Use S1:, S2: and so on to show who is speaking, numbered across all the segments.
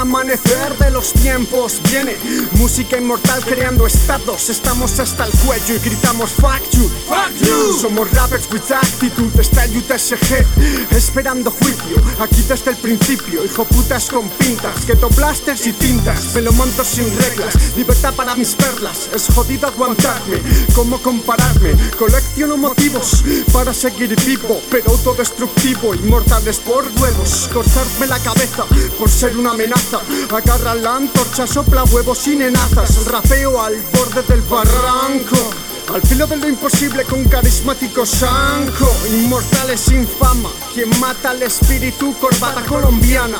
S1: amanecer de los tiempos viene música inmortal creando estados. Estamos hasta el cuello y gritamos fuck you, fuck you. Somos rappers with attitude, style UTSG, esperando juicio, aquí desde el principio. Hijo putas con pintas, ghetto blasters y cintas, me lo monto sin reglas, libertad para mis perlas. Es jodido aguantarme, ¿cómo compararme? Colecciono motivos para seguir vivo, pero autodestructivo. Inmortales por huevos, cortarme la cabeza por ser una amenaza. Agarra la antorcha, sopla huevos sin enazas. Rapeo al borde del barranco, al filo de lo imposible con carismático sanco. Inmortales sin fama, quien mata al espíritu, corbata colombiana.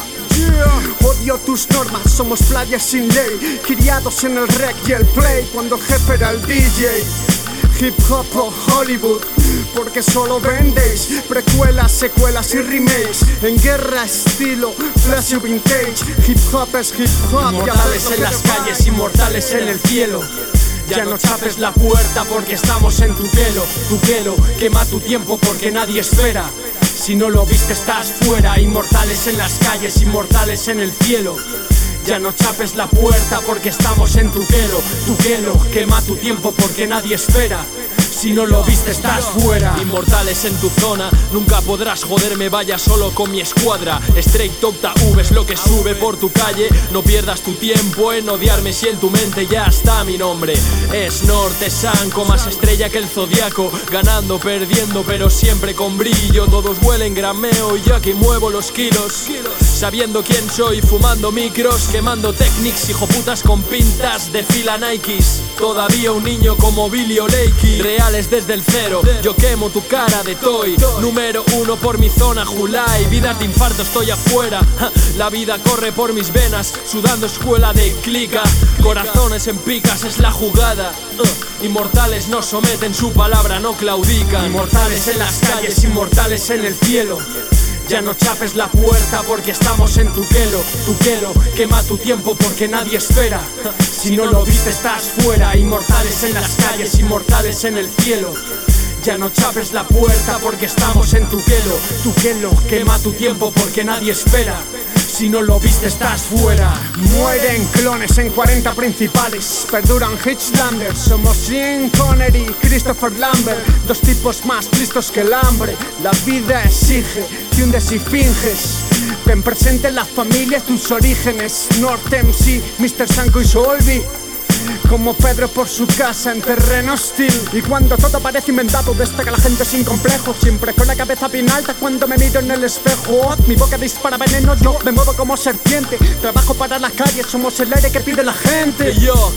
S1: Odio tus normas, somos playas sin ley, criados en el rec y el play, cuando el jefe era el DJ. Hip hop o Hollywood, porque solo vendéis precuelas, secuelas y remakes. En guerra estilo flash y vintage. Hip hop es hip hop.
S2: Inmortales en las calles, inmortales en el cielo. Ya no chapes la puerta porque estamos en tu quelo, quema tu tiempo porque nadie espera. Si no lo viste estás fuera. Inmortales en las calles, inmortales en el cielo. Ya no chapes la puerta porque estamos en tu quelo, quema tu tiempo porque nadie espera. Si no lo viste estás fuera. Inmortales en tu zona, nunca podrás joderme, vaya solo con mi escuadra. Straight Octa V es lo que sube por tu calle. No pierdas tu tiempo en odiarme si en tu mente ya está mi nombre. Es Norte Sanco, más estrella que el zodiaco. Ganando, perdiendo, pero siempre con brillo. Todos huelen grameo y yo aquí muevo los kilos. Sabiendo quién soy, fumando micros, quemando technics, hijoputas con pintas de fila Nikes. Todavía un niño como Billy O'Leary. Reales desde el cero, yo quemo tu cara de toy. Número 1 por mi zona, Julai. Vidas de infarto, estoy afuera. La vida corre por mis venas, sudando escuela de clica. Corazones en picas, es la jugada. Inmortales no someten su palabra, no claudican. Inmortales en las calles, inmortales en el cielo. Ya no chapes la puerta porque estamos en tu quelo, quema tu tiempo porque nadie espera. Si no lo viste estás fuera. Inmortales en las calles, inmortales en el cielo. Ya no chapes la puerta porque estamos en tu quelo, quema tu tiempo porque nadie espera. Si no lo viste estás fuera.
S1: Mueren clones en 40 principales, perduran Hitchlanders. Somos Sean Connery, Christopher Lambert, dos tipos más listos que el hambre. La vida exige que hundes y finges. Ten presente la familia, tus orígenes. North MC, Mr. Sanko y Solvi, como Pedro por su casa en terreno hostil. Y cuando todo parece inventado, destaca la gente sin complejos, siempre con la cabeza bien alta cuando me miro en el espejo. Mi boca dispara veneno, yo me muevo como serpiente. Trabajo para las calles, somos el aire que pide la gente.
S2: Y yo,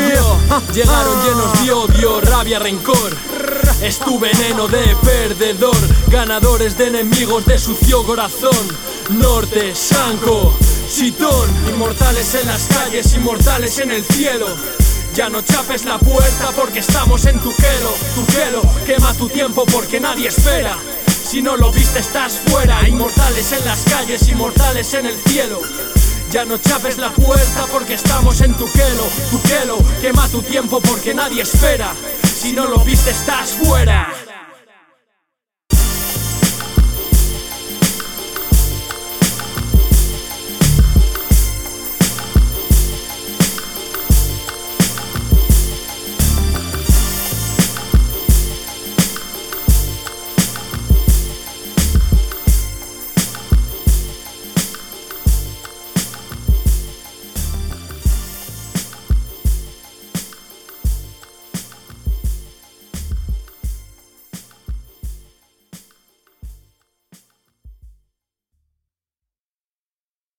S2: llegaron llenos de odio, rabia, rencor. Es tu veneno de perdedor, ganadores de enemigos de sucio corazón. Norte, Sanco, Chitón. Inmortales en las calles, inmortales en el cielo. Ya no chapes la puerta porque estamos en tu quelo, quema tu tiempo porque nadie espera. Si no lo viste estás fuera. Inmortales en las calles, inmortales en el cielo. Ya no chapes la puerta porque estamos en tu quelo, quema tu tiempo porque nadie espera. Si no lo viste estás fuera.